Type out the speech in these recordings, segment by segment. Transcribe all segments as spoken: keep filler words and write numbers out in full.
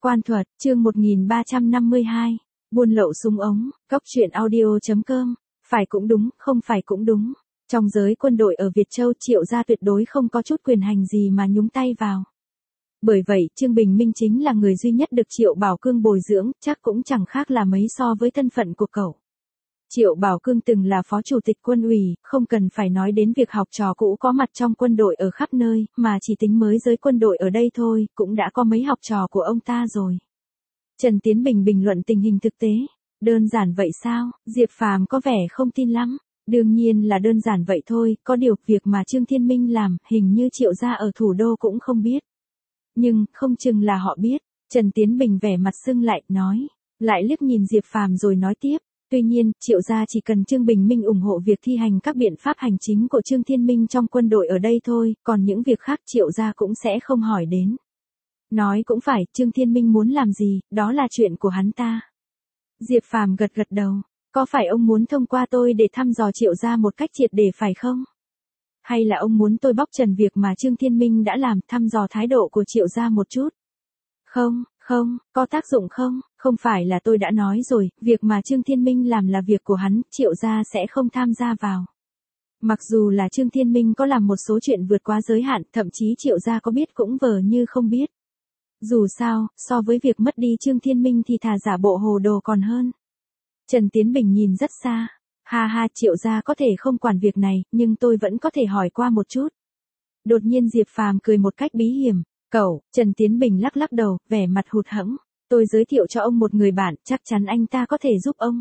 Quan thuật, chương một nghìn ba trăm năm mươi hai, buôn lậu súng ống, cóc truyện audio.com, phải cũng đúng, không phải cũng đúng. Trong giới quân đội ở Việt Châu, Triệu gia tuyệt đối không có chút quyền hành gì mà nhúng tay vào. Bởi vậy, Trương Bình Minh chính là người duy nhất được Triệu Bảo Cương bồi dưỡng, chắc cũng chẳng khác là mấy so với thân phận của cậu. Triệu Bảo Cương từng là phó chủ tịch quân ủy, không cần phải nói đến việc học trò cũ có mặt trong quân đội ở khắp nơi, mà chỉ tính mới giới quân đội ở đây thôi, cũng đã có mấy học trò của ông ta rồi. Trần Tiến Bình bình luận tình hình thực tế. Đơn giản vậy sao? Diệp Phàm có vẻ không tin lắm. Đương nhiên là đơn giản vậy thôi, có điều việc mà Trương Thiên Minh làm, hình như Triệu gia ở thủ đô cũng không biết. Nhưng, không chừng là họ biết. Trần Tiến Bình vẻ mặt sưng lại, nói. Lại liếc nhìn Diệp Phàm rồi nói tiếp. Tuy nhiên, Triệu gia chỉ cần Trương Bình Minh ủng hộ việc thi hành các biện pháp hành chính của Trương Thiên Minh trong quân đội ở đây thôi, còn những việc khác Triệu gia cũng sẽ không hỏi đến. Nói cũng phải, Trương Thiên Minh muốn làm gì, đó là chuyện của hắn ta. Diệp Phàm gật gật đầu. Có phải ông muốn thông qua tôi để thăm dò Triệu gia một cách triệt để phải không? Hay là ông muốn tôi bóc trần việc mà Trương Thiên Minh đã làm, thăm dò thái độ của Triệu gia một chút? Không, không, có tác dụng không? Không phải là tôi đã nói rồi, việc mà Trương Thiên Minh làm là việc của hắn, Triệu gia sẽ không tham gia vào. Mặc dù là Trương Thiên Minh có làm một số chuyện vượt quá giới hạn, thậm chí Triệu gia có biết cũng vờ như không biết. Dù sao, so với việc mất đi Trương Thiên Minh thì thà giả bộ hồ đồ còn hơn. Trần Tiến Bình nhìn rất xa. Ha ha, Triệu gia có thể không quản việc này, nhưng tôi vẫn có thể hỏi qua một chút. Đột nhiên Diệp Phàm cười một cách bí hiểm. Cậu, Trần Tiến Bình lắc lắc đầu, vẻ mặt hụt hẫng. Tôi giới thiệu cho ông một người bạn, chắc chắn anh ta có thể giúp ông.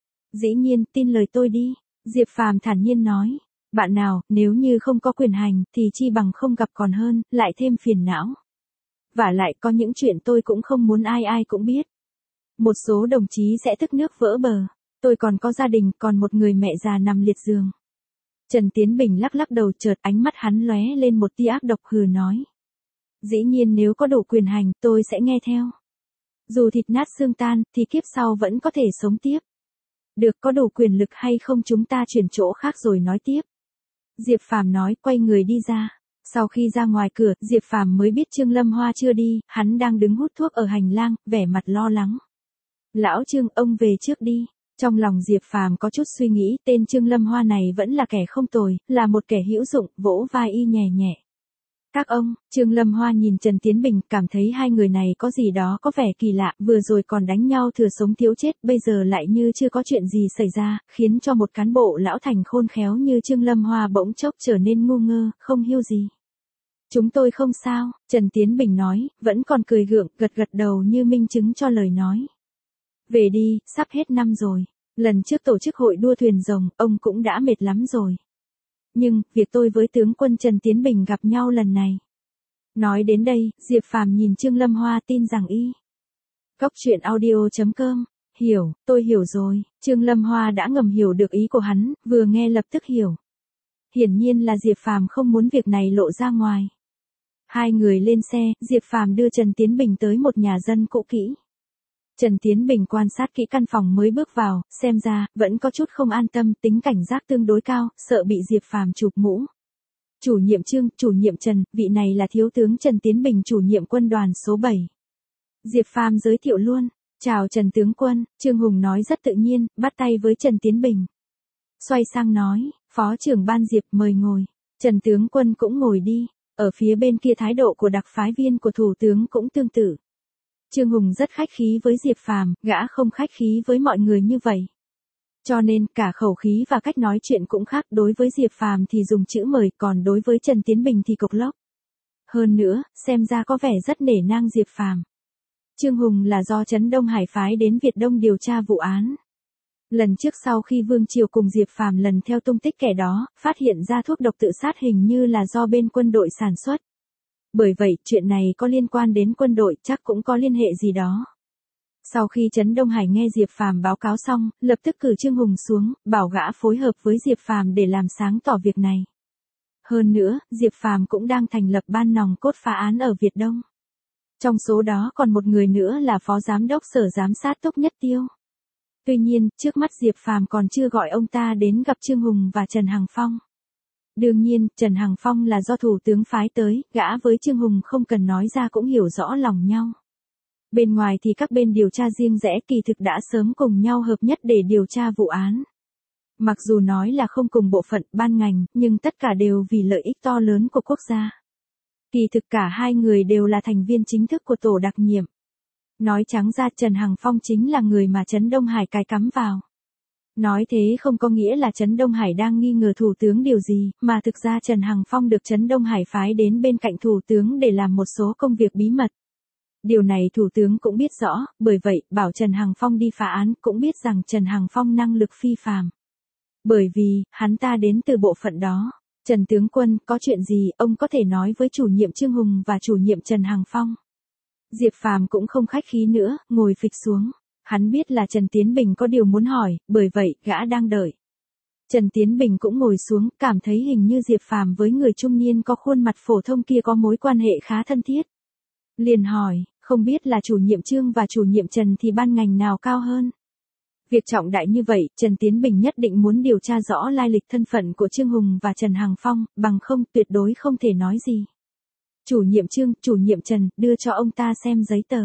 Dĩ nhiên, tin lời tôi đi. Diệp Phàm thản nhiên nói. Bạn nào, nếu như không có quyền hành, thì chi bằng không gặp còn hơn, lại thêm phiền não. Vả lại có những chuyện tôi cũng không muốn ai ai cũng biết. Một số đồng chí sẽ tức nước vỡ bờ. Tôi còn có gia đình, còn một người mẹ già nằm liệt giường. Trần Tiến Bình lắc lắc đầu, chợt ánh mắt hắn lóe lên một tia ác độc, hừ nói. Dĩ nhiên nếu có đủ quyền hành, tôi sẽ nghe theo. Dù thịt nát xương tan, thì kiếp sau vẫn có thể sống tiếp. Được, có đủ quyền lực hay không chúng ta chuyển chỗ khác rồi nói tiếp. Diệp Phàm nói, quay người đi ra. Sau khi ra ngoài cửa, Diệp Phàm mới biết Trương Lâm Hoa chưa đi, hắn đang đứng hút thuốc ở hành lang, vẻ mặt lo lắng. Lão Trương, ông về trước đi. Trong lòng Diệp Phàm có chút suy nghĩ, tên Trương Lâm Hoa này vẫn là kẻ không tồi, là một kẻ hữu dụng, vỗ vai y nhẹ nhẹ. Các ông, Trương Lâm Hoa nhìn Trần Tiến Bình, cảm thấy hai người này có gì đó có vẻ kỳ lạ, vừa rồi còn đánh nhau thừa sống thiếu chết, bây giờ lại như chưa có chuyện gì xảy ra, khiến cho một cán bộ lão thành khôn khéo như Trương Lâm Hoa bỗng chốc trở nên ngu ngơ, không hiểu gì. Chúng tôi không sao, Trần Tiến Bình nói, vẫn còn cười gượng, gật gật đầu như minh chứng cho lời nói. Về đi, sắp hết năm rồi. Lần trước tổ chức hội đua thuyền rồng, ông cũng đã mệt lắm rồi. Nhưng, việc tôi với tướng quân Trần Tiến Bình gặp nhau lần này. Nói đến đây, Diệp Phàm nhìn Trương Lâm Hoa tin rằng y. Cóc truyện audio.com, hiểu, tôi hiểu rồi. Trương Lâm Hoa đã ngầm hiểu được ý của hắn, vừa nghe lập tức hiểu. Hiển nhiên là Diệp Phàm không muốn việc này lộ ra ngoài. Hai người lên xe, Diệp Phàm đưa Trần Tiến Bình tới một nhà dân cũ kỹ. Trần Tiến Bình quan sát kỹ căn phòng mới bước vào, xem ra, vẫn có chút không an tâm, tính cảnh giác tương đối cao, sợ bị Diệp Phàm chụp mũ. Chủ nhiệm Trương, chủ nhiệm Trần, vị này là thiếu tướng Trần Tiến Bình, chủ nhiệm quân đoàn số bảy. Diệp Phàm giới thiệu luôn, chào Trần tướng quân, Trương Hùng nói rất tự nhiên, bắt tay với Trần Tiến Bình. Xoay sang nói, phó trưởng ban Diệp mời ngồi, Trần tướng quân cũng ngồi đi, ở phía bên kia thái độ của đặc phái viên của thủ tướng cũng tương tự. Trương Hùng rất khách khí với Diệp Phàm, gã không khách khí với mọi người như vậy. Cho nên, cả khẩu khí và cách nói chuyện cũng khác, đối với Diệp Phàm thì dùng chữ mời, còn đối với Trần Tiến Bình thì cộc lốc. Hơn nữa, xem ra có vẻ rất nể nang Diệp Phàm. Trương Hùng là do Trấn Đông Hải phái đến Việt Đông điều tra vụ án. Lần trước sau khi Vương Triều cùng Diệp Phàm lần theo tung tích kẻ đó, phát hiện ra thuốc độc tự sát hình như là do bên quân đội sản xuất. Bởi vậy, chuyện này có liên quan đến quân đội, chắc cũng có liên hệ gì đó. Sau khi Trấn Đông Hải nghe Diệp Phàm báo cáo xong, lập tức cử Trương Hùng xuống, bảo gã phối hợp với Diệp Phàm để làm sáng tỏ việc này. Hơn nữa, Diệp Phàm cũng đang thành lập ban nòng cốt phá án ở Việt Đông. Trong số đó còn một người nữa là phó giám đốc sở giám sát Túc Nhất Tiêu. Tuy nhiên, trước mắt Diệp Phàm còn chưa gọi ông ta đến gặp Trương Hùng và Trần Hằng Phong. Đương nhiên, Trần Hằng Phong là do thủ tướng phái tới, gã với Trương Hùng không cần nói ra cũng hiểu rõ lòng nhau. Bên ngoài thì các bên điều tra riêng rẽ kỳ thực đã sớm cùng nhau hợp nhất để điều tra vụ án. Mặc dù nói là không cùng bộ phận, ban ngành, nhưng tất cả đều vì lợi ích to lớn của quốc gia. Kỳ thực cả hai người đều là thành viên chính thức của tổ đặc nhiệm. Nói trắng ra Trần Hằng Phong chính là người mà Trấn Đông Hải cài cắm vào. Nói thế không có nghĩa là Trấn Đông Hải đang nghi ngờ thủ tướng điều gì, mà thực ra Trần Hằng Phong được Trấn Đông Hải phái đến bên cạnh thủ tướng để làm một số công việc bí mật. Điều này thủ tướng cũng biết rõ, bởi vậy bảo Trần Hằng Phong đi phá án cũng biết rằng Trần Hằng Phong năng lực phi phàm. Bởi vì, hắn ta đến từ bộ phận đó. Trần tướng quân, có chuyện gì, ông có thể nói với chủ nhiệm Trương Hùng và chủ nhiệm Trần Hằng Phong. Diệp Phàm cũng không khách khí nữa, ngồi phịch xuống. Hắn biết là Trần Tiến Bình có điều muốn hỏi, bởi vậy, gã đang đợi. Trần Tiến Bình cũng ngồi xuống, cảm thấy hình như Diệp Phàm với người trung niên có khuôn mặt phổ thông kia có mối quan hệ khá thân thiết. Liền hỏi, không biết là chủ nhiệm Trương và chủ nhiệm Trần thì ban ngành nào cao hơn? Việc trọng đại như vậy, Trần Tiến Bình nhất định muốn điều tra rõ lai lịch thân phận của Trương Hùng và Trần Hằng Phong, bằng không tuyệt đối không thể nói gì. Chủ nhiệm Trương, chủ nhiệm Trần, đưa cho ông ta xem giấy tờ.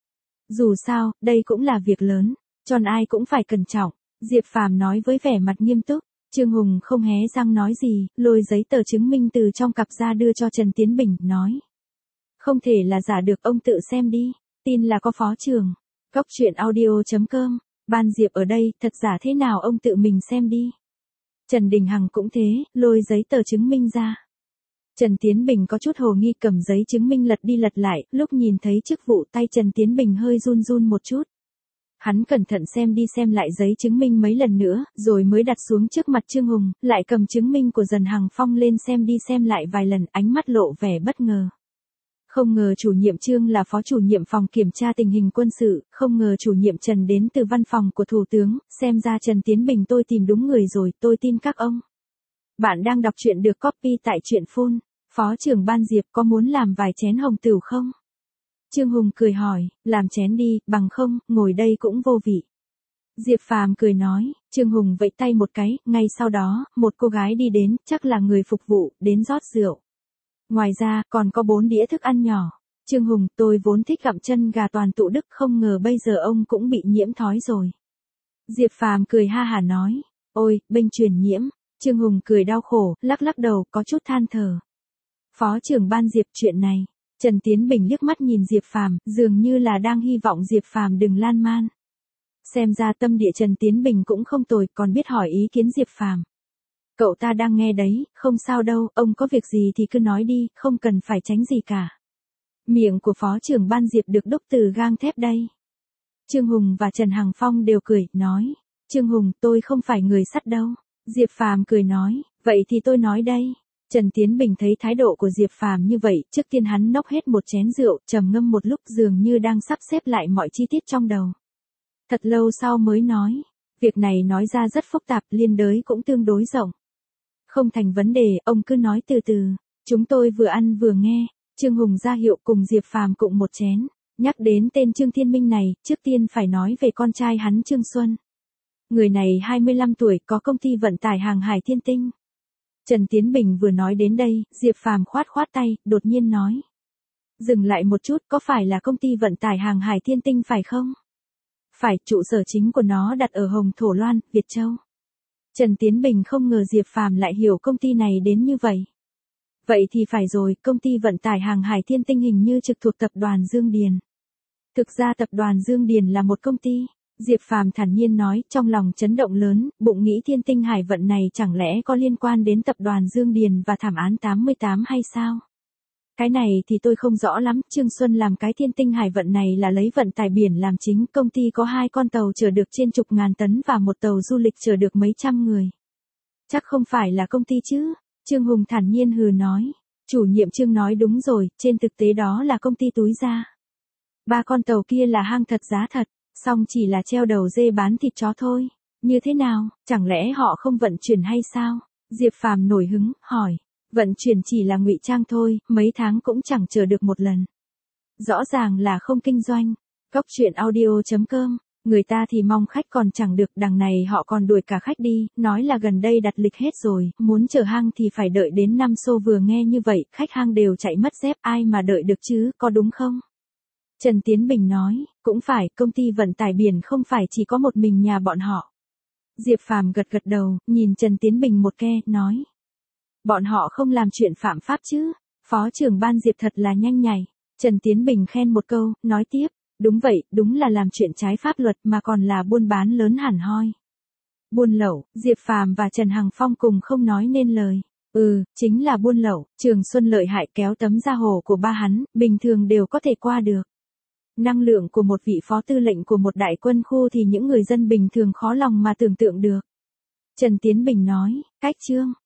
Dù sao, đây cũng là việc lớn, tròn ai cũng phải cẩn trọng, Diệp Phàm nói với vẻ mặt nghiêm túc. Trương Hùng không hé răng nói gì, lôi giấy tờ chứng minh từ trong cặp ra đưa cho Trần Tiến Bình, nói. Không thể là giả được, ông tự xem đi, tin là có phó trưởng. Góc truyện audio chấm com, Ban Diệp ở đây, thật giả thế nào ông tự mình xem đi. Trần Đình Hằng cũng thế, lôi giấy tờ chứng minh ra. Trần Tiến Bình có chút hồ nghi cầm giấy chứng minh lật đi lật lại, lúc nhìn thấy chức vụ tay Trần Tiến Bình hơi run run một chút. Hắn cẩn thận xem đi xem lại giấy chứng minh mấy lần nữa, rồi mới đặt xuống trước mặt Trương Hùng, lại cầm chứng minh của Trần Hằng Phong lên xem đi xem lại vài lần, ánh mắt lộ vẻ bất ngờ. Không ngờ chủ nhiệm Trương là phó chủ nhiệm phòng kiểm tra tình hình quân sự, không ngờ chủ nhiệm Trần đến từ văn phòng của Thủ tướng, xem ra Trần Tiến Bình tôi tìm đúng người rồi, tôi tin các ông. Bạn đang đọc truyện được copy tại truyện phone, phó trưởng Ban Diệp có muốn làm vài chén hồng tửu không? Trương Hùng cười hỏi, làm chén đi, bằng không, ngồi đây cũng vô vị. Diệp Phàm cười nói, Trương Hùng vẫy tay một cái, ngay sau đó, một cô gái đi đến, chắc là người phục vụ, đến rót rượu. Ngoài ra, còn có bốn đĩa thức ăn nhỏ. Trương Hùng, tôi vốn thích gặm chân gà toàn tụ đức, không ngờ bây giờ ông cũng bị nhiễm thói rồi. Diệp Phàm cười ha hả nói, ôi, bệnh truyền nhiễm. Trương Hùng cười đau khổ, lắc lắc đầu, có chút than thở. Phó trưởng Ban Diệp, chuyện này. Trần Tiến Bình liếc mắt nhìn Diệp Phàm, dường như là đang hy vọng Diệp Phàm đừng lan man. Xem ra tâm địa Trần Tiến Bình cũng không tồi, còn biết hỏi ý kiến Diệp Phàm. Cậu ta đang nghe đấy, không sao đâu, ông có việc gì thì cứ nói đi, không cần phải tránh gì cả. Miệng của phó trưởng Ban Diệp được đúc từ gang thép đây. Trương Hùng và Trần Hằng Phong đều cười, nói. Trương Hùng, tôi không phải người sắt đâu. Diệp Phàm cười nói, vậy thì tôi nói đây. Trần Tiến Bình thấy thái độ của Diệp Phàm như vậy, trước tiên hắn nốc hết một chén rượu, trầm ngâm một lúc dường như đang sắp xếp lại mọi chi tiết trong đầu. Thật lâu sau mới nói, việc này nói ra rất phức tạp, liên đới cũng tương đối rộng. Không thành vấn đề, ông cứ nói từ từ, chúng tôi vừa ăn vừa nghe. Trương Hùng ra hiệu cùng Diệp Phàm cùng một chén, nhắc đến tên Trương Thiên Minh này, trước tiên phải nói về con trai hắn Trương Xuân. Người này hai mươi lăm tuổi, có công ty vận tải hàng hải Thiên Tinh. Trần Tiến Bình vừa nói đến đây, Diệp Phàm khoát khoát tay, đột nhiên nói. Dừng lại một chút, có phải là công ty vận tải hàng hải Thiên Tinh phải không? Phải, trụ sở chính của nó đặt ở Hồng Thổ Loan, Việt Châu. Trần Tiến Bình không ngờ Diệp Phàm lại hiểu công ty này đến như vậy. Vậy thì phải rồi, công ty vận tải hàng hải Thiên Tinh hình như trực thuộc tập đoàn Dương Điền. Thực ra tập đoàn Dương Điền là một công ty. Diệp Phàm thản nhiên nói, trong lòng chấn động lớn, bụng nghĩ Thiên Tinh Hải vận này chẳng lẽ có liên quan đến tập đoàn Dương Điền và thảm án tám mươi tám hay sao? Cái này thì tôi không rõ lắm, Trương Xuân làm cái Thiên Tinh Hải vận này là lấy vận tải biển làm chính, công ty có hai con tàu chở được trên chục ngàn tấn và một tàu du lịch chở được mấy trăm người. Chắc không phải là công ty chứ? Trương Hùng thản nhiên hừ nói. Chủ nhiệm Trương nói đúng rồi, trên thực tế đó là công ty túi ra. Ba con tàu kia là hang thật giá thật, song chỉ là treo đầu dê bán thịt chó thôi. Như thế nào, chẳng lẽ họ không vận chuyển hay sao? Diệp Phàm nổi hứng, hỏi. Vận chuyển chỉ là ngụy trang thôi, mấy tháng cũng chẳng chờ được một lần. Rõ ràng là không kinh doanh. Góc truyện audio chấm com, người ta thì mong khách còn chẳng được, đằng này họ còn đuổi cả khách đi, nói là gần đây đặt lịch hết rồi, muốn chờ hang thì phải đợi đến năm xô. Vừa nghe như vậy, khách hang đều chạy mất dép, ai mà đợi được chứ, có đúng không? Trần Tiến Bình nói, cũng phải, công ty vận tải biển không phải chỉ có một mình nhà bọn họ. Diệp Phàm gật gật đầu, nhìn Trần Tiến Bình một ke, nói. Bọn họ không làm chuyện phạm pháp chứ, phó trưởng ban Diệp thật là nhanh nhạy. Trần Tiến Bình khen một câu, nói tiếp, đúng vậy, đúng là làm chuyện trái pháp luật mà còn là buôn bán lớn hẳn hoi. Buôn lậu, Diệp Phàm và Trần Hằng Phong cùng không nói nên lời. Ừ, chính là buôn lậu, Trường Xuân lợi hại kéo tấm da hồ của ba hắn, bình thường đều có thể qua được. Năng lượng của một vị phó tư lệnh của một đại quân khu thì những người dân bình thường khó lòng mà tưởng tượng được. Trần Tiến Bình nói, cách chương.